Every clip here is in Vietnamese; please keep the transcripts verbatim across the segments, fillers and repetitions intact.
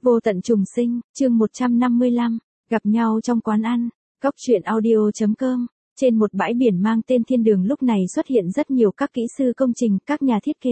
Vô tận trùng sinh, chương một trăm năm mươi lăm, gặp nhau trong quán ăn, góc truyện audio.com. Trên một bãi biển mang tên Thiên Đường lúc này xuất hiện rất nhiều các kỹ sư công trình, các nhà thiết kế.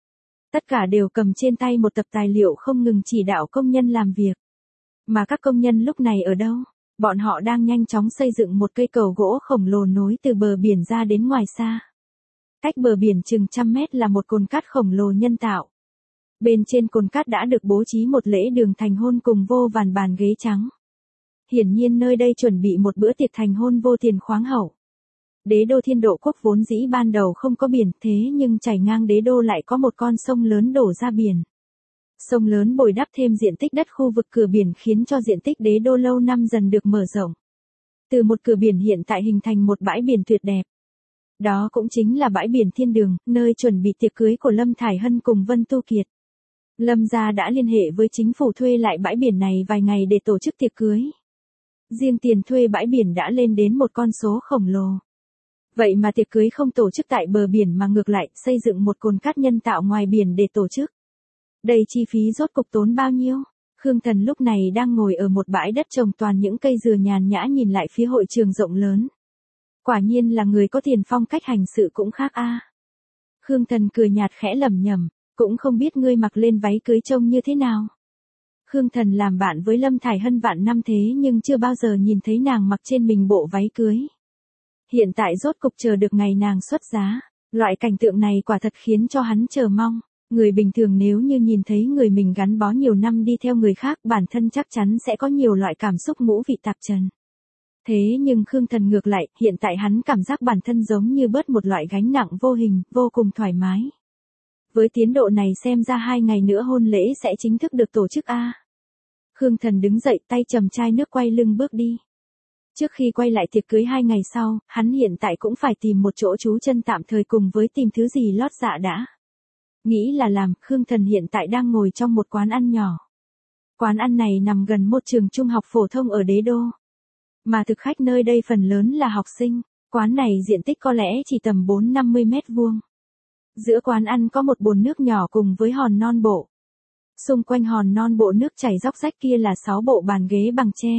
Tất cả đều cầm trên tay một tập tài liệu không ngừng chỉ đạo công nhân làm việc. Mà các công nhân lúc này ở đâu? Bọn họ đang nhanh chóng xây dựng một cây cầu gỗ khổng lồ nối từ bờ biển ra đến ngoài xa. Cách bờ biển chừng trăm mét là một cồn cát khổng lồ nhân tạo. Bên trên cồn cát đã được bố trí một lễ đường thành hôn cùng vô vàn bàn ghế trắng. Hiển nhiên nơi đây chuẩn bị một bữa tiệc thành hôn vô tiền khoáng hậu. Đế đô Thiên Độ Quốc vốn dĩ ban đầu không có biển, thế nhưng chảy ngang đế đô lại có một con sông lớn đổ ra biển. Sông lớn bồi đắp thêm diện tích đất khu vực cửa biển khiến cho diện tích đế đô lâu năm dần được mở rộng. Từ một cửa biển hiện tại hình thành một bãi biển tuyệt đẹp. Đó cũng chính là bãi biển Thiên Đường, nơi chuẩn bị tiệc cưới của Lâm Thải Hân cùng Vân Tu Kiệt. Lâm gia đã liên hệ với chính phủ thuê lại bãi biển này vài ngày để tổ chức tiệc cưới. Riêng tiền thuê bãi biển đã lên đến một con số khổng lồ. Vậy mà tiệc cưới không tổ chức tại bờ biển mà ngược lại xây dựng một cồn cát nhân tạo ngoài biển để tổ chức. Đây chi phí rốt cục tốn bao nhiêu? Khương Thần lúc này đang ngồi ở một bãi đất trồng toàn những cây dừa nhàn nhã nhìn lại phía hội trường rộng lớn. Quả nhiên là người có tiền, phong cách hành sự cũng khác a. À. Khương Thần cười nhạt khẽ lẩm nhẩm, cũng không biết ngươi mặc lên váy cưới trông như thế nào. Khương Thần làm bạn với Lâm Thải Hân vạn năm thế nhưng chưa bao giờ nhìn thấy nàng mặc trên mình bộ váy cưới. Hiện tại rốt cục chờ được ngày nàng xuất giá, loại cảnh tượng này quả thật khiến cho hắn chờ mong. Người bình thường nếu như nhìn thấy người mình gắn bó nhiều năm đi theo người khác, bản thân chắc chắn sẽ có nhiều loại cảm xúc ngũ vị tạp trần. Thế nhưng Khương Thần ngược lại, hiện tại hắn cảm giác bản thân giống như bớt một loại gánh nặng vô hình, vô cùng thoải mái. Với tiến độ này xem ra hai ngày nữa hôn lễ sẽ chính thức được tổ chức a. À. Khương Thần đứng dậy, tay chầm chai nước quay lưng bước đi. Trước khi quay lại tiệc cưới hai ngày sau, hắn hiện tại cũng phải tìm một chỗ trú chân tạm thời cùng với tìm thứ gì lót dạ đã. Nghĩ là làm, Khương Thần hiện tại đang ngồi trong một quán ăn nhỏ. Quán ăn này nằm gần một trường trung học phổ thông ở đế đô. Mà thực khách nơi đây phần lớn là học sinh, quán này diện tích có lẽ chỉ tầm bốn đến năm mươi mét vuông. Giữa quán ăn có một bồn nước nhỏ cùng với hòn non bộ. Xung quanh hòn non bộ nước chảy róc rách kia là sáu bộ bàn ghế bằng tre.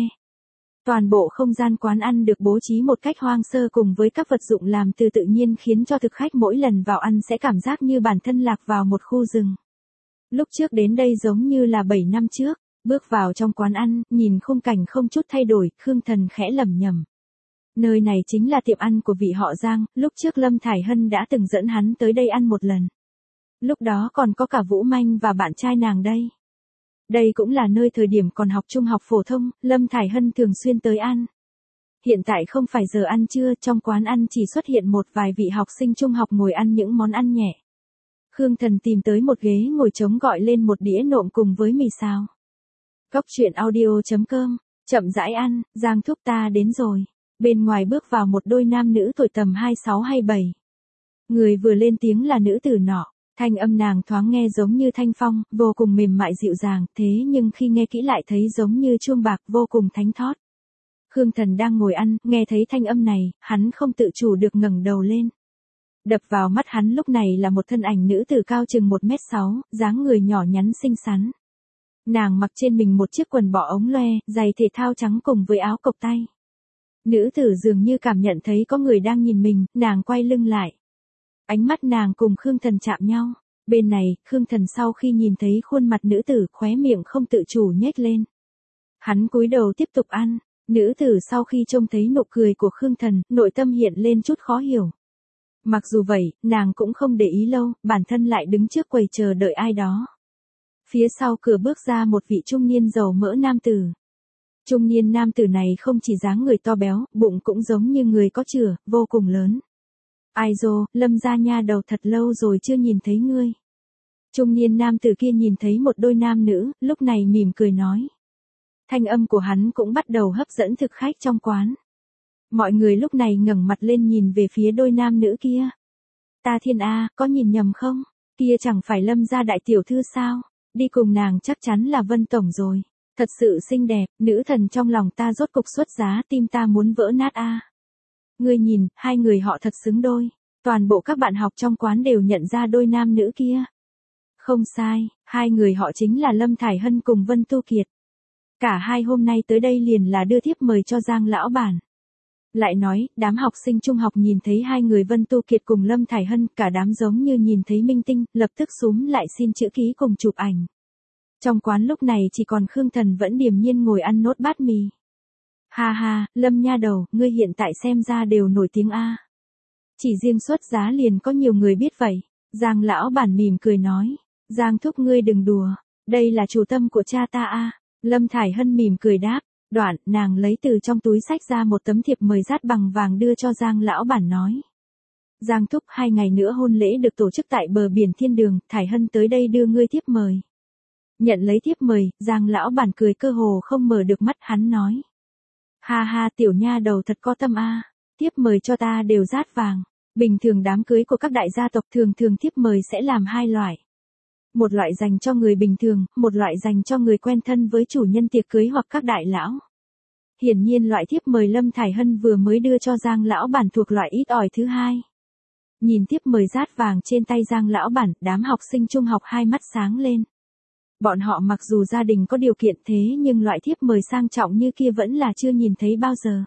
Toàn bộ không gian quán ăn được bố trí một cách hoang sơ cùng với các vật dụng làm từ tự nhiên khiến cho thực khách mỗi lần vào ăn sẽ cảm giác như bản thân lạc vào một khu rừng. Lúc trước đến đây giống như là bảy năm trước, bước vào trong quán ăn, nhìn khung cảnh không chút thay đổi, Khương Thần khẽ lẩm nhẩm. Nơi này chính là tiệm ăn của vị họ Giang, lúc trước Lâm Thải Hân đã từng dẫn hắn tới đây ăn một lần. Lúc đó còn có cả Vũ Manh và bạn trai nàng đây. Đây cũng là nơi thời điểm còn học trung học phổ thông, Lâm Thải Hân thường xuyên tới ăn. Hiện tại không phải giờ ăn trưa, trong quán ăn chỉ xuất hiện một vài vị học sinh trung học ngồi ăn những món ăn nhẹ. Khương Thần tìm tới một ghế ngồi trống gọi lên một đĩa nộm cùng với mì xào. Góc truyện audio.com, chậm rãi ăn, Giang thúc ta đến rồi. Bên ngoài bước vào một đôi nam nữ tuổi tầm hai mươi sáu hay bảy. Người vừa lên tiếng là nữ tử nọ. Thanh âm nàng thoáng nghe giống như thanh phong, vô cùng mềm mại dịu dàng, thế nhưng khi nghe kỹ lại thấy giống như chuông bạc vô cùng thánh thót. Khương Thần đang ngồi ăn, nghe thấy thanh âm này, hắn không tự chủ được ngẩng đầu lên. Đập vào mắt hắn lúc này là một thân ảnh nữ tử cao chừng một mét sáu, dáng người nhỏ nhắn xinh xắn. Nàng mặc trên mình một chiếc quần bò ống loe, giày thể thao trắng cùng với áo cộc tay. Nữ tử dường như cảm nhận thấy có người đang nhìn mình, nàng quay lưng lại. Ánh mắt nàng cùng Khương Thần chạm nhau. Bên này, Khương Thần sau khi nhìn thấy khuôn mặt nữ tử khóe miệng không tự chủ nhếch lên. Hắn cúi đầu tiếp tục ăn. Nữ tử sau khi trông thấy nụ cười của Khương Thần, nội tâm hiện lên chút khó hiểu. Mặc dù vậy, nàng cũng không để ý lâu, bản thân lại đứng trước quầy chờ đợi ai đó. Phía sau cửa bước ra một vị trung niên giàu mỡ nam tử. Trung niên nam tử này không chỉ dáng người to béo, bụng cũng giống như người có chửa, vô cùng lớn. Ai dô, Lâm gia nha đầu thật lâu rồi chưa nhìn thấy ngươi. Trung niên nam tử kia nhìn thấy một đôi nam nữ, lúc này mỉm cười nói. Thanh âm của hắn cũng bắt đầu hấp dẫn thực khách trong quán. Mọi người lúc này ngẩng mặt lên nhìn về phía đôi nam nữ kia. Ta thiên a, có nhìn nhầm không? Kia chẳng phải Lâm gia đại tiểu thư sao? Đi cùng nàng chắc chắn là Vân tổng rồi. Thật sự xinh đẹp, nữ thần trong lòng ta rốt cục xuất giá, tim ta muốn vỡ nát a. Ngươi nhìn, hai người họ thật xứng đôi. Toàn bộ các bạn học trong quán đều nhận ra đôi nam nữ kia. Không sai, hai người họ chính là Lâm Thải Hân cùng Vân Tu Kiệt. Cả hai hôm nay tới đây liền là đưa thiếp mời cho Giang lão bản. Lại nói, đám học sinh trung học nhìn thấy hai người Vân Tu Kiệt cùng Lâm Thải Hân, cả đám giống như nhìn thấy minh tinh, lập tức xúm lại xin chữ ký cùng chụp ảnh. Trong quán lúc này chỉ còn Khương Thần vẫn điềm nhiên ngồi ăn nốt bát mì. Ha ha, Lâm nha đầu, ngươi hiện tại xem ra đều nổi tiếng a. Chỉ riêng xuất giá liền có nhiều người biết vậy. Giang lão bản mỉm cười nói. Giang thúc ngươi đừng đùa, đây là chủ tâm của cha ta a. Lâm Thải Hân mỉm cười đáp. Đoạn, nàng lấy từ trong túi xách ra một tấm thiệp mời dát bằng vàng đưa cho Giang lão bản nói. Giang thúc, hai ngày nữa hôn lễ được tổ chức tại bờ biển Thiên Đường, Thải Hân tới đây đưa ngươi thiếp mời. Nhận lấy thiếp mời, Giang lão bản cười cơ hồ không mở được mắt, hắn nói. Ha ha, tiểu nha đầu thật có tâm a. Thiếp mời cho ta đều dát vàng. Bình thường đám cưới của các đại gia tộc thường thường thiếp mời sẽ làm hai loại. Một loại dành cho người bình thường, một loại dành cho người quen thân với chủ nhân tiệc cưới hoặc các đại lão. Hiển nhiên loại thiếp mời Lâm Thải Hân vừa mới đưa cho Giang lão bản thuộc loại ít ỏi thứ hai. Nhìn thiếp mời dát vàng trên tay Giang lão bản, đám học sinh trung học hai mắt sáng lên. Bọn họ mặc dù gia đình có điều kiện thế nhưng loại thiếp mời sang trọng như kia vẫn là chưa nhìn thấy bao giờ.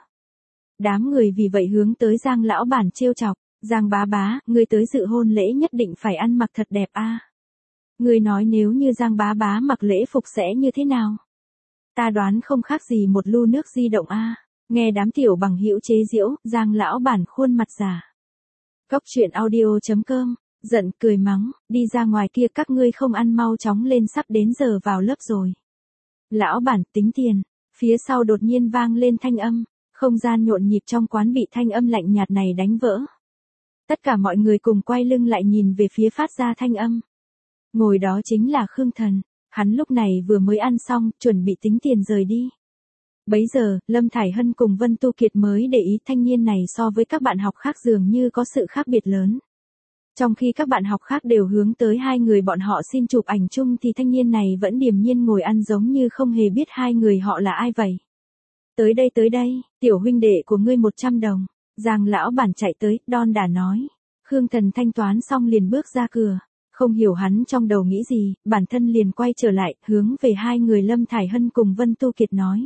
Đám người vì vậy hướng tới Giang lão bản trêu chọc. Giang bá bá, ngươi tới dự hôn lễ nhất định phải ăn mặc thật đẹp a. Ngươi nói nếu như Giang bá bá mặc lễ phục sẽ như thế nào? Ta đoán không khác gì một lu nước di động a. Nghe đám tiểu bằng hữu chế giễu, Giang lão bản khuôn mặt già. Cốc truyện audio chấm com, giận cười mắng, đi ra ngoài kia các ngươi không ăn mau chóng lên, sắp đến giờ vào lớp rồi. Lão bản tính tiền, phía sau đột nhiên vang lên thanh âm, không gian nhộn nhịp trong quán bị thanh âm lạnh nhạt này đánh vỡ. Tất cả mọi người cùng quay lưng lại nhìn về phía phát ra thanh âm. Ngồi đó chính là Khương Thần, hắn lúc này vừa mới ăn xong, chuẩn bị tính tiền rời đi. Bấy giờ, Lâm Thải Hân cùng Vân Tu Kiệt mới để ý thanh niên này so với các bạn học khác dường như có sự khác biệt lớn. Trong khi các bạn học khác đều hướng tới hai người bọn họ xin chụp ảnh chung thì thanh niên này vẫn điềm nhiên ngồi ăn giống như không hề biết hai người họ là ai vậy. Tới đây tới đây, tiểu huynh đệ của ngươi một trăm đồng. Giang lão bản chạy tới, đon đả nói. Khương Thần thanh toán xong liền bước ra cửa. Không hiểu hắn trong đầu nghĩ gì, bản thân liền quay trở lại, hướng về hai người Lâm Thải Hân cùng Vân Tu Kiệt nói.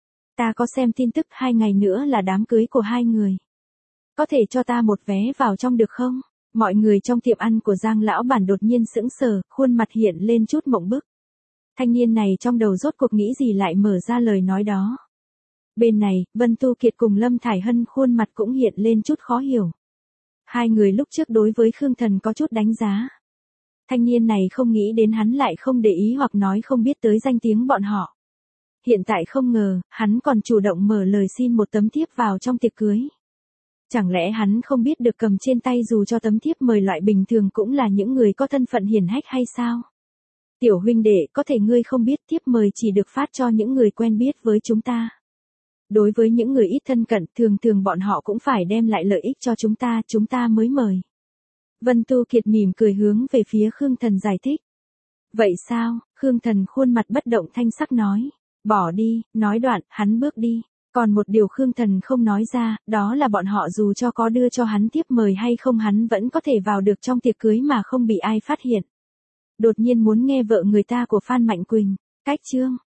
Ta có xem tin tức, hai ngày nữa là đám cưới của hai người. Có thể cho ta một vé vào trong được không? Mọi người trong tiệm ăn của Giang lão bản đột nhiên sững sờ, khuôn mặt hiện lên chút mộng bức. Thanh niên này trong đầu rốt cuộc nghĩ gì lại mở ra lời nói đó. Bên này, Vân Tu Kiệt cùng Lâm Thải Hân khuôn mặt cũng hiện lên chút khó hiểu. Hai người lúc trước đối với Khương Thần có chút đánh giá. Thanh niên này không nghĩ đến hắn lại không để ý hoặc nói không biết tới danh tiếng bọn họ. Hiện tại không ngờ, hắn còn chủ động mở lời xin một tấm thiếp vào trong tiệc cưới. Chẳng lẽ hắn không biết được cầm trên tay dù cho tấm thiếp mời loại bình thường cũng là những người có thân phận hiển hách hay sao? Tiểu huynh đệ, có thể ngươi không biết thiếp mời chỉ được phát cho những người quen biết với chúng ta. Đối với những người ít thân cận, thường thường bọn họ cũng phải đem lại lợi ích cho chúng ta, chúng ta mới mời. Vân Tu Kiệt mỉm cười hướng về phía Khương Thần giải thích. Vậy sao? Khương Thần khuôn mặt bất động thanh sắc nói. Bỏ đi, nói đoạn, hắn bước đi. Còn một điều Khương Thần không nói ra, đó là bọn họ dù cho có đưa cho hắn thiếp mời hay không hắn vẫn có thể vào được trong tiệc cưới mà không bị ai phát hiện. Đột nhiên muốn nghe vợ người ta của Phan Mạnh Quỳnh. Cách chương.